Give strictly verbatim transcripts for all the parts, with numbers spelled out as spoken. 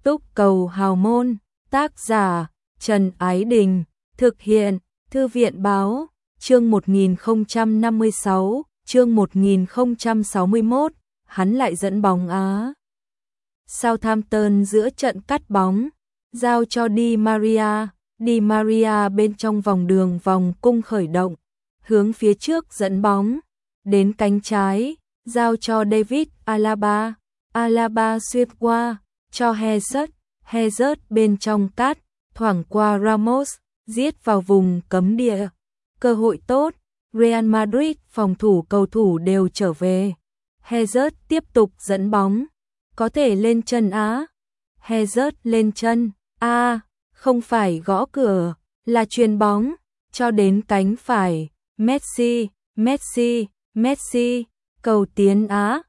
Túc cầu hào môn, tác giả Trần Ái Đình, thực hiện Thư viện báo, chương một nghìn không trăm năm mươi sáu, chương một nghìn không trăm sáu mươi mốt, hắn lại dẫn bóng Á. Southampton giữa trận cắt bóng, giao cho Di Maria, Di Maria bên trong vòng đường vòng cung khởi động, hướng phía trước dẫn bóng, đến cánh trái, giao cho David Alaba, Alaba xuyên qua, cho Hazard, Hazard bên trong cắt, thoảng qua Ramos, giết vào vùng cấm địa. Cơ hội tốt, Real Madrid phòng thủ cầu thủ đều trở về. Hazard tiếp tục dẫn bóng, có thể lên chân Á. Hazard lên chân, a à, không phải gõ cửa, là chuyền bóng, cho đến cánh phải, Messi, Messi, Messi, cầu tiến Á.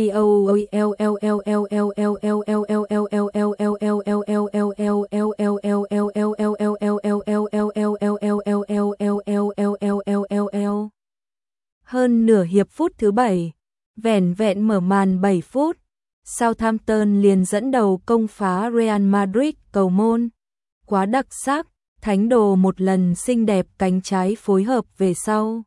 Hơn nửa hiệp phút thứ bảy, vẻn vẹn mở màn bảy phút, Southampton liền dẫn đầu công phá Real Madrid cầu môn. Quá đặc sắc, thánh đồ một lần xinh đẹp cánh trái phối hợp về sau.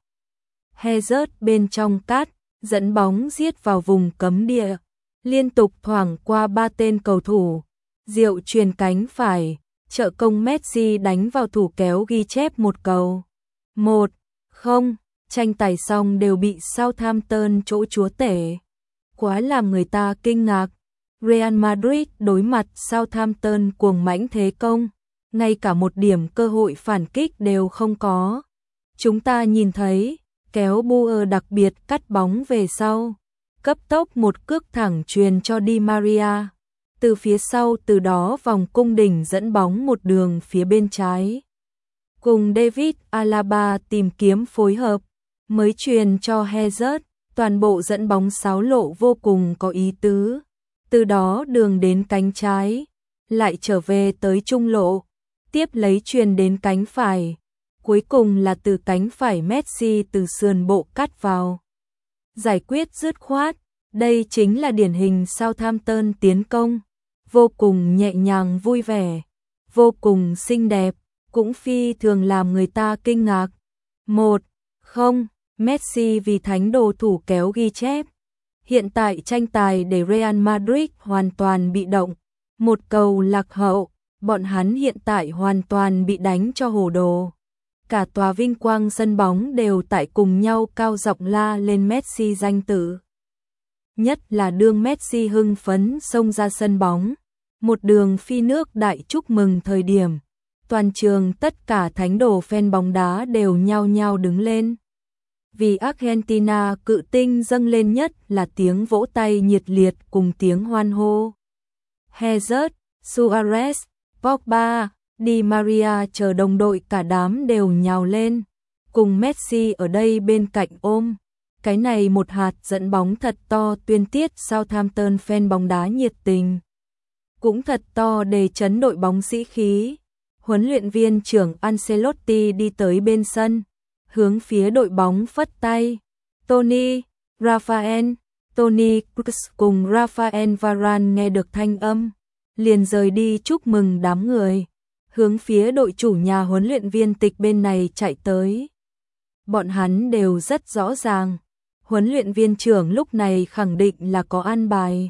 Hazard bên trong cắt, dẫn bóng giết vào vùng cấm địa, liên tục thoảng qua ba tên cầu thủ. Diệu truyền cánh phải, trợ công Messi đánh vào thủ kéo ghi chép một cầu. Một, không, tranh tài xong đều bị Southampton chỗ chúa tể. Quá làm người ta kinh ngạc. Real Madrid đối mặt Southampton cuồng mãnh thế công, ngay cả một điểm cơ hội phản kích đều không có. Chúng ta nhìn thấy, kéo Buer đặc biệt cắt bóng về sau, cấp tốc một cước thẳng truyền cho Di Maria. Từ phía sau từ đó vòng cung đỉnh dẫn bóng một đường phía bên trái. Cùng David Alaba tìm kiếm phối hợp, mới truyền cho Hazard, toàn bộ dẫn bóng xáo lộ vô cùng có ý tứ. Từ đó đường đến cánh trái, lại trở về tới trung lộ, tiếp lấy truyền đến cánh phải. Cuối cùng là từ cánh phải Messi từ sườn bộ cắt vào. Giải quyết dứt khoát, đây chính là điển hình Southampton tiến công, vô cùng nhẹ nhàng vui vẻ, vô cùng xinh đẹp, cũng phi thường làm người ta kinh ngạc. Một, không, Messi vì thánh đồ thủ kéo ghi chép. Hiện tại tranh tài để Real Madrid hoàn toàn bị động, một cầu lạc hậu, bọn hắn hiện tại hoàn toàn bị đánh cho hồ đồ. Cả tòa vinh quang sân bóng đều tại cùng nhau cao giọng la lên Messi danh tự. Nhất là đương Messi hưng phấn xông ra sân bóng, một đường phi nước đại chúc mừng thời điểm, toàn trường tất cả thánh đồ fan bóng đá đều nhao nhao đứng lên. Vì Argentina cự tinh dâng lên nhất là tiếng vỗ tay nhiệt liệt cùng tiếng hoan hô. Hazard, Suarez, Pogba, Di Maria chờ đồng đội cả đám đều nhào lên, cùng Messi ở đây bên cạnh ôm. Cái này một hạt dẫn bóng thật to tuyên tiết Southampton fan bóng đá nhiệt tình. Cũng thật to để chấn đội bóng sĩ khí. Huấn luyện viên trưởng Ancelotti đi tới bên sân, hướng phía đội bóng phất tay. Tony, Rafael, Tony Kroos cùng Rafael Varane nghe được thanh âm, liền rời đi chúc mừng đám người, hướng phía đội chủ nhà huấn luyện viên tịch bên này chạy tới. Bọn hắn đều rất rõ ràng, huấn luyện viên trưởng lúc này khẳng định là có an bài.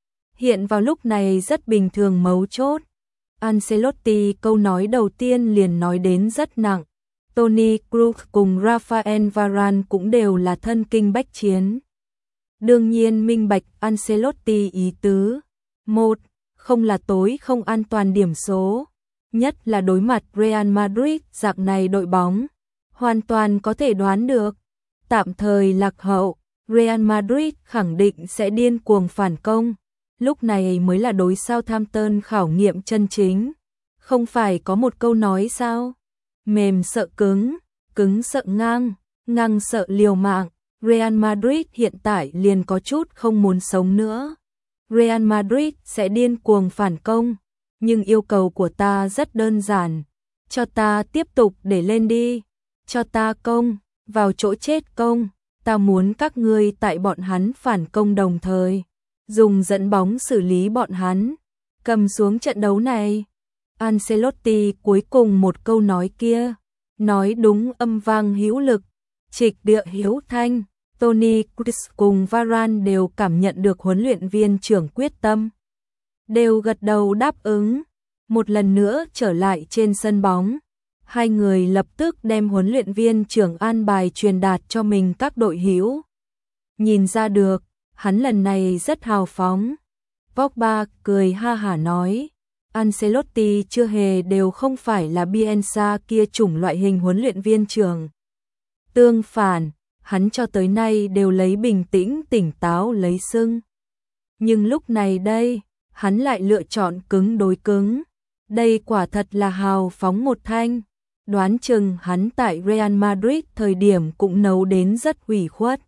Hiện vào lúc này rất bình thường mấu chốt. Ancelotti câu nói đầu tiên liền nói đến rất nặng. Tony Kroos cùng Rafael Varane cũng đều là thân kinh bách chiến. Đương nhiên minh bạch Ancelotti ý tứ. Một, không là tối không an toàn điểm số. Nhất là đối mặt Real Madrid dạng này đội bóng. Hoàn toàn có thể đoán được. Tạm thời lạc hậu, Real Madrid khẳng định sẽ điên cuồng phản công. Lúc này mới là đối Southampton khảo nghiệm chân chính. Không phải có một câu nói sao? Mềm sợ cứng, cứng sợ ngang, ngang sợ liều mạng. Real Madrid hiện tại liền có chút không muốn sống nữa. Real Madrid sẽ điên cuồng phản công, nhưng yêu cầu của ta rất đơn giản. Cho ta tiếp tục để lên đi, cho ta công, vào chỗ chết công. Ta muốn các ngươi tại bọn hắn phản công đồng thời, dùng dẫn bóng xử lý bọn hắn. cầm xuống trận đấu này. Ancelotti cuối cùng một câu nói kia, nói đúng âm vang hữu lực, trịch địa hiếu thanh. Toni Kroos cùng Varane đều cảm nhận được huấn luyện viên trưởng quyết tâm, đều gật đầu đáp ứng. Một lần nữa trở lại trên sân bóng, hai người lập tức đem huấn luyện viên trưởng an bài truyền đạt cho mình các đội hữu. Nhìn ra được, hắn lần này rất hào phóng. Pogba cười ha hả nói, Ancelotti chưa hề đều không phải là Bielsa kia chủng loại hình huấn luyện viên trưởng. Tương phản, hắn cho tới nay đều lấy bình tĩnh tỉnh táo lấy sưng. Nhưng lúc này đây, hắn lại lựa chọn cứng đối cứng. Đây quả thật là hào phóng một thanh. Đoán chừng hắn tại Real Madrid thời điểm cũng nấu đến rất ủy khuất.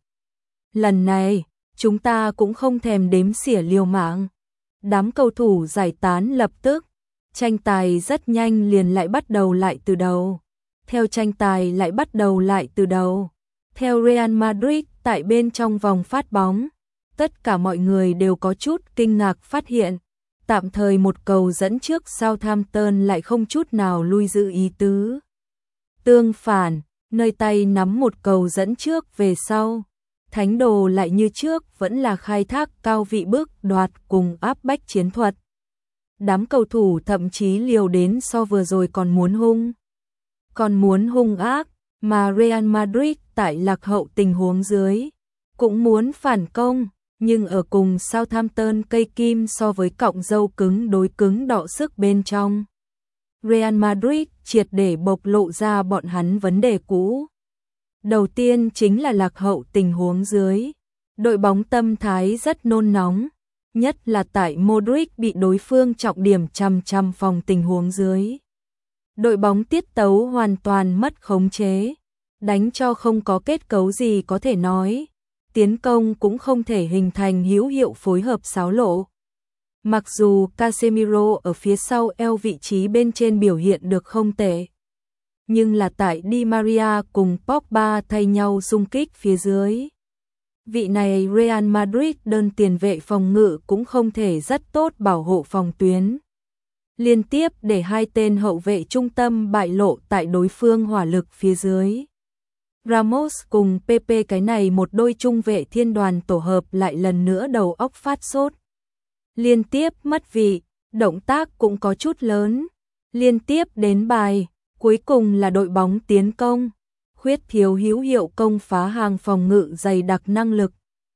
Lần này, chúng ta cũng không thèm đếm xỉa liều mạng. Đám cầu thủ giải tán lập tức. Tranh tài rất nhanh liền lại bắt đầu lại từ đầu. Theo tranh tài lại bắt đầu lại từ đầu. Theo Real Madrid tại bên trong vòng phát bóng, tất cả mọi người đều có chút kinh ngạc phát hiện, tạm thời một cầu dẫn trước Southampton lại không chút nào lui giữ ý tứ. Tương phản, nơi tay nắm một cầu dẫn trước về sau, Thánh đồ lại như trước vẫn là khai thác cao vị bước đoạt cùng áp bách chiến thuật. Đám cầu thủ thậm chí liều đến so vừa rồi còn muốn hung, còn muốn hung ác, mà Real Madrid tại lạc hậu tình huống dưới, cũng muốn phản công, nhưng ở cùng Southampton cây kim so với cọng dâu cứng đối cứng đọ sức bên trong. Real Madrid triệt để bộc lộ ra bọn hắn vấn đề cũ. Đầu tiên chính là lạc hậu tình huống dưới. Đội bóng tâm thái rất nôn nóng, nhất là tại Modric bị đối phương trọng điểm chằm chằm phòng tình huống dưới. Đội bóng tiết tấu hoàn toàn mất khống chế, đánh cho không có kết cấu gì có thể nói, tiến công cũng không thể hình thành hữu hiệu phối hợp xáo lộ. Mặc dù Casemiro ở phía sau eo vị trí bên trên biểu hiện được không tệ, nhưng là tại Di Maria cùng Pogba thay nhau xung kích phía dưới. Vị này Real Madrid đơn tiền vệ phòng ngự cũng không thể rất tốt bảo hộ phòng tuyến. Liên tiếp để hai tên hậu vệ trung tâm bại lộ tại đối phương hỏa lực phía dưới. Ramos cùng Pepe cái này một đôi trung vệ thiên đoàn tổ hợp lại lần nữa đầu óc phát sốt. Liên tiếp mất vị, động tác cũng có chút lớn. Liên tiếp đến bài, cuối cùng là đội bóng tiến công. Khuyết thiếu hữu hiệu công phá hàng phòng ngự dày đặc năng lực.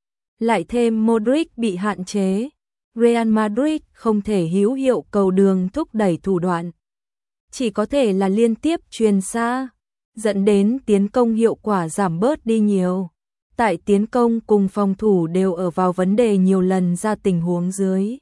Lại thêm Modric bị hạn chế. Real Madrid không thể hữu hiệu cầu đường thúc đẩy thủ đoạn. Chỉ có thể là liên tiếp chuyền xa, dẫn đến tiến công hiệu quả giảm bớt đi nhiều. Tại tiến công cùng phòng thủ đều ở vào vấn đề nhiều lần ra tình huống dưới.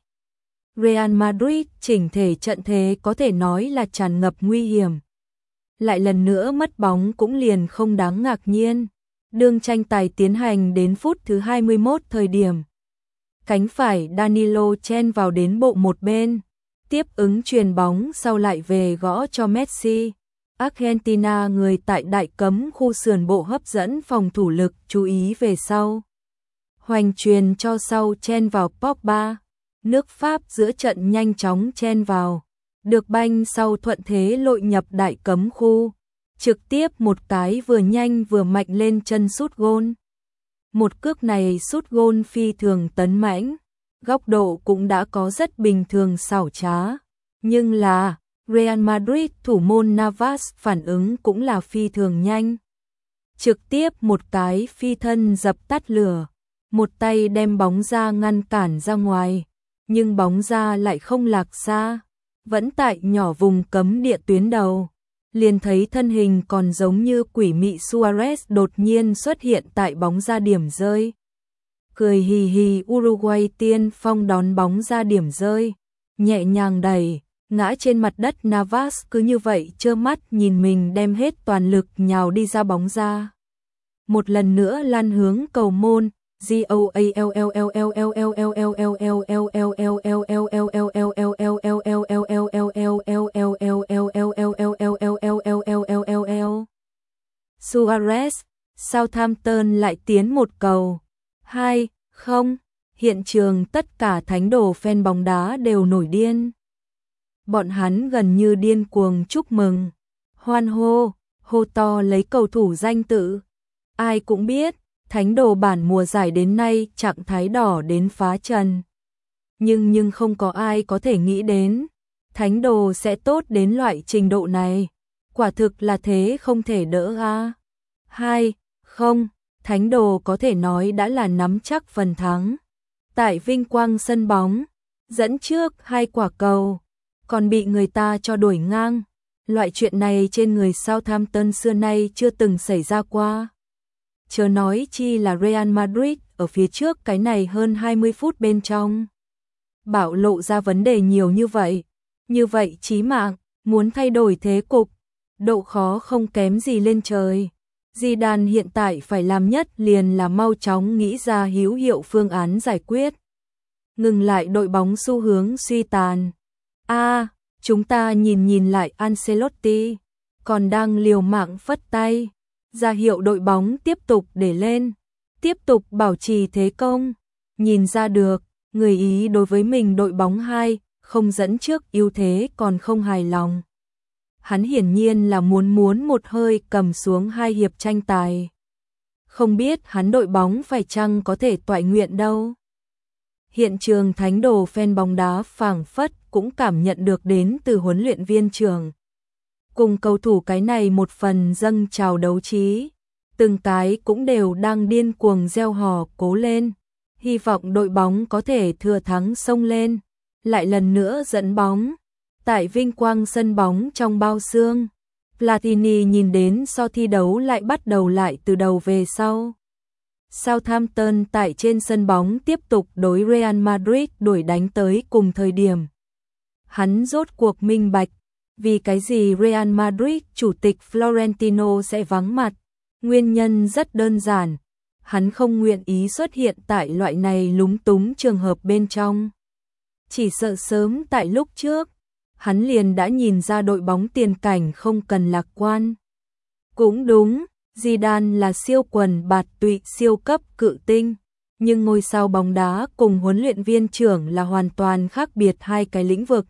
Real Madrid chỉnh thể trận thế có thể nói là tràn ngập nguy hiểm. Lại lần nữa mất bóng cũng liền không đáng ngạc nhiên. Đương tranh tài tiến hành đến phút thứ hai mươi mốt thời điểm. Cánh phải Danilo chen vào đến bộ một bên, tiếp ứng chuyền bóng sau lại về gõ cho Messi. Argentina người tại đại cấm khu sườn bộ hấp dẫn phòng thủ lực chú ý về sau. Hoành chuyền cho sau chen vào Pogba. Nước Pháp giữa trận nhanh chóng chen vào. Được banh sau thuận thế lội nhập đại cấm khu. Trực tiếp một cái vừa nhanh vừa mạnh lên chân sút gôn. Một cước này sút gôn phi thường tấn mãnh. Góc độ cũng đã có rất bình thường xảo trá. Nhưng là Real Madrid thủ môn Navas phản ứng cũng là phi thường nhanh. Trực tiếp một cái phi thân dập tắt lửa. Một tay đem bóng ra ngăn cản ra ngoài. Nhưng bóng ra lại không lạc xa. Vẫn tại nhỏ vùng cấm địa tuyến đầu. Liền thấy thân hình còn giống như quỷ mị Suarez đột nhiên xuất hiện tại bóng ra điểm rơi. Cười hì hì Uruguay tiên phong đón bóng ra điểm rơi. Nhẹ nhàng đẩy, ngã trên mặt đất Navas cứ như vậy trơ mắt nhìn mình đem hết toàn lực nhào đi ra bóng ra. Một lần nữa lăn hướng cầu môn. Suarez, Southampton lại tiến một cầu. hai không. Hiện trường tất cả thánh đồ fan bóng đá đều nổi điên. Bọn hắn gần như điên cuồng chúc mừng, hoan hô, hô to lấy cầu thủ danh tự. Ai cũng biết, thánh đồ bản mùa giải đến nay trạng thái đỏ đến phá trần. Nhưng nhưng không có ai có thể nghĩ đến, thánh đồ sẽ tốt đến loại trình độ này. Quả thực là thế không thể đỡ a. Hai, không, thánh đồ có thể nói đã là nắm chắc phần thắng. Tại vinh quang sân bóng, dẫn trước hai quả cầu, còn bị người ta cho đuổi ngang. Loại chuyện này trên người Southampton xưa nay chưa từng xảy ra qua. Chớ nói chi là Real Madrid ở phía trước cái này hơn hai mươi phút bên trong. Bảo lộ ra vấn đề nhiều như vậy, như vậy chí mạng, muốn thay đổi thế cục, độ khó không kém gì lên trời. Zidane hiện tại phải làm nhất liền là mau chóng nghĩ ra hữu hiệu phương án giải quyết. Ngừng lại đội bóng xu hướng suy tàn. A, à, chúng ta nhìn nhìn lại Ancelotti, còn đang liều mạng phất tay, ra hiệu đội bóng tiếp tục để lên, tiếp tục bảo trì thế công. Nhìn ra được, người Ý đối với mình đội bóng hai, không dẫn trước ưu thế còn không hài lòng. Hắn hiển nhiên là muốn muốn một hơi cầm xuống hai hiệp tranh tài. Không biết hắn đội bóng phải chăng có thể toại nguyện đâu. Hiện trường thánh đồ fan bóng đá phảng phất cũng cảm nhận được đến từ huấn luyện viên trưởng. Cùng cầu thủ cái này một phần dâng trào đấu trí. Từng cái cũng đều đang điên cuồng reo hò cố lên. Hy vọng đội bóng có thể thừa thắng xông lên. Lại lần nữa dẫn bóng. Tại vinh quang sân bóng trong bao xương, Platini nhìn đến so thi đấu lại bắt đầu lại từ đầu về sau. Southampton tại trên sân bóng tiếp tục đối Real Madrid đuổi đánh tới cùng thời điểm. Hắn rốt cuộc minh bạch, vì cái gì Real Madrid chủ tịch Florentino sẽ vắng mặt. Nguyên nhân rất đơn giản, hắn không nguyện ý xuất hiện tại loại này lúng túng trường hợp bên trong. Chỉ sợ sớm tại lúc trước, hắn liền đã nhìn ra đội bóng tiền cảnh không cần lạc quan. Cũng đúng, Zidane là siêu quần bạt tụy siêu cấp cự tinh, nhưng ngôi sao bóng đá cùng huấn luyện viên trưởng là hoàn toàn khác biệt hai cái lĩnh vực.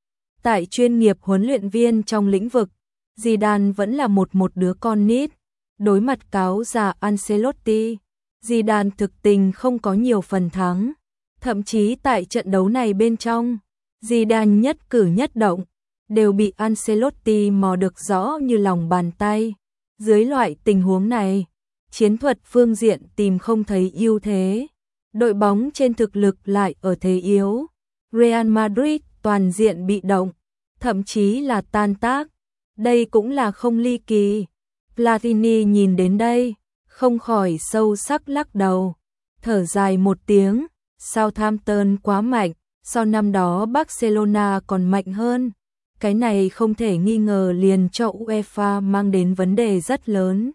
Tại chuyên nghiệp huấn luyện viên trong lĩnh vực, Zidane vẫn là một một đứa con nít. Đối mặt cáo già Ancelotti, Zidane thực tình không có nhiều phần thắng. Thậm chí tại trận đấu này bên trong, Zidane nhất cử nhất động đều bị Ancelotti mò được rõ như lòng bàn tay. Dưới loại tình huống này, chiến thuật phương diện tìm không thấy ưu thế. Đội bóng trên thực lực lại ở thế yếu. Real Madrid toàn diện bị động, thậm chí là tan tác. Đây cũng là không ly kỳ. Platini nhìn đến đây, không khỏi sâu sắc lắc đầu, thở dài một tiếng. Southampton quá mạnh, so năm đó Barcelona còn mạnh hơn. Cái này không thể nghi ngờ liền cho UEFA mang đến vấn đề rất lớn.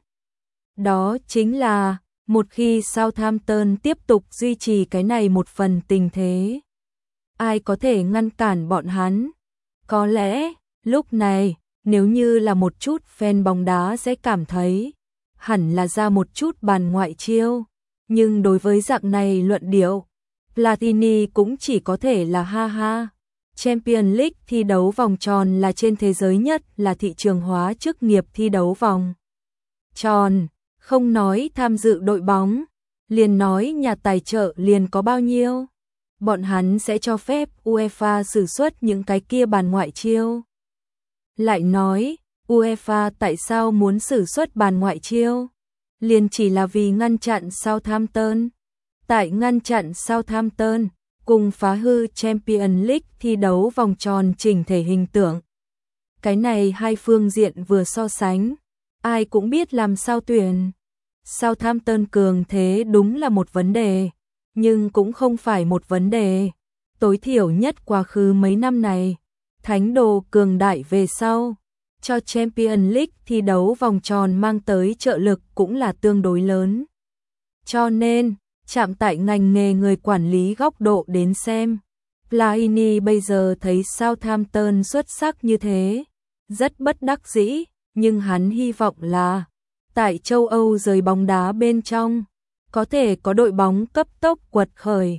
Đó chính là, một khi Southampton tiếp tục duy trì cái này một phần tình thế, ai có thể ngăn cản bọn hắn? Có lẽ, lúc này, nếu như là một chút fan bóng đá sẽ cảm thấy, hẳn là ra một chút bàn ngoại chiêu. Nhưng đối với dạng này luận điệu, Platini cũng chỉ có thể là ha ha. Champions League thi đấu vòng tròn là trên thế giới nhất là thị trường hóa chức nghiệp thi đấu vòng tròn. Không nói tham dự đội bóng, liền nói nhà tài trợ liền có bao nhiêu. Bọn hắn sẽ cho phép UEFA sử xuất những cái kia bàn ngoại chiêu. Lại nói, UEFA tại sao muốn sử xuất bàn ngoại chiêu? Liền chỉ là vì ngăn chặn Southampton. Tại ngăn chặn Southampton, cùng phá hư Champions League thi đấu vòng tròn chỉnh thể hình tượng. Cái này hai phương diện vừa so sánh, ai cũng biết làm sao tuyển. Southampton cường thế đúng là một vấn đề, nhưng cũng không phải một vấn đề. Tối thiểu nhất quá khứ mấy năm này, thánh đồ cường đại về sau, cho Champions League thi đấu vòng tròn mang tới trợ lực cũng là tương đối lớn. Cho nên, chạm tại ngành nghề người quản lý góc độ đến xem, Platini bây giờ thấy Southampton xuất sắc như thế, rất bất đắc dĩ, nhưng hắn hy vọng là tại châu Âu giới bóng đá bên trong, có thể có đội bóng cấp tốc quật khởi,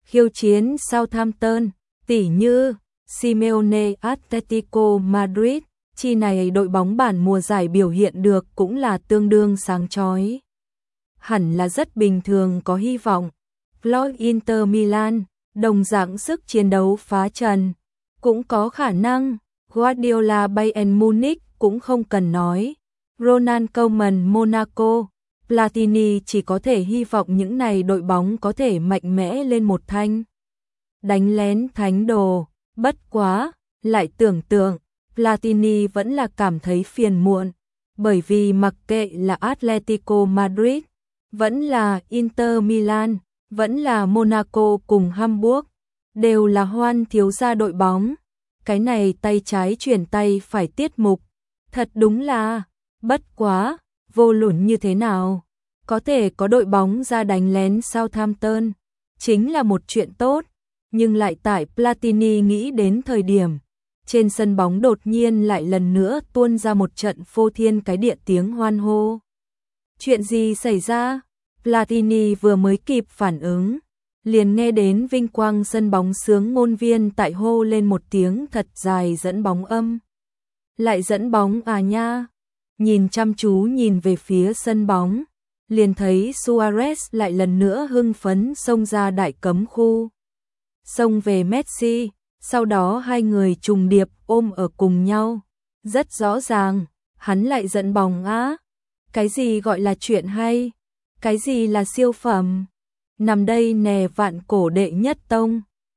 khiêu chiến Southampton, tỉ như Simeone Atletico Madrid, chi này đội bóng bản mùa giải biểu hiện được cũng là tương đương sáng chói. Hẳn là rất bình thường có hy vọng. Floyd Inter Milan, đồng dạng sức chiến đấu phá trần, cũng có khả năng. Guardiola Bayern Munich cũng không cần nói. Ronald Koeman Monaco, Platini chỉ có thể hy vọng những này đội bóng có thể mạnh mẽ lên một thanh. Đánh lén thánh đồ, bất quá, lại tưởng tượng, Platini vẫn là cảm thấy phiền muộn, bởi vì mặc kệ là Atletico Madrid, vẫn là Inter Milan, vẫn là Monaco cùng Hamburg, đều là Hoan thiếu gia đội bóng. Cái này tay trái chuyển tay phải tiết mục, thật đúng là, bất quá, vô luận như thế nào, có thể có đội bóng ra đánh lén Southampton, chính là một chuyện tốt, nhưng lại tại Platini nghĩ đến thời điểm, trên sân bóng đột nhiên lại lần nữa tuôn ra một trận phô thiên cái địa tiếng hoan hô. Chuyện gì xảy ra? Platini vừa mới kịp phản ứng, liền nghe đến vinh quang sân bóng sướng ngôn viên tại hô lên một tiếng thật dài dẫn bóng âm. Lại dẫn bóng à nha? Nhìn chăm chú nhìn về phía sân bóng, liền thấy Suarez lại lần nữa hưng phấn xông ra đại cấm khu. Xông về Messi, sau đó hai người trùng điệp ôm ở cùng nhau. Rất rõ ràng, hắn lại dẫn bóng á. Cái gì gọi là chuyện hay? Cái gì là siêu phẩm? Nằm đây nè vạn cổ đệ nhất tông.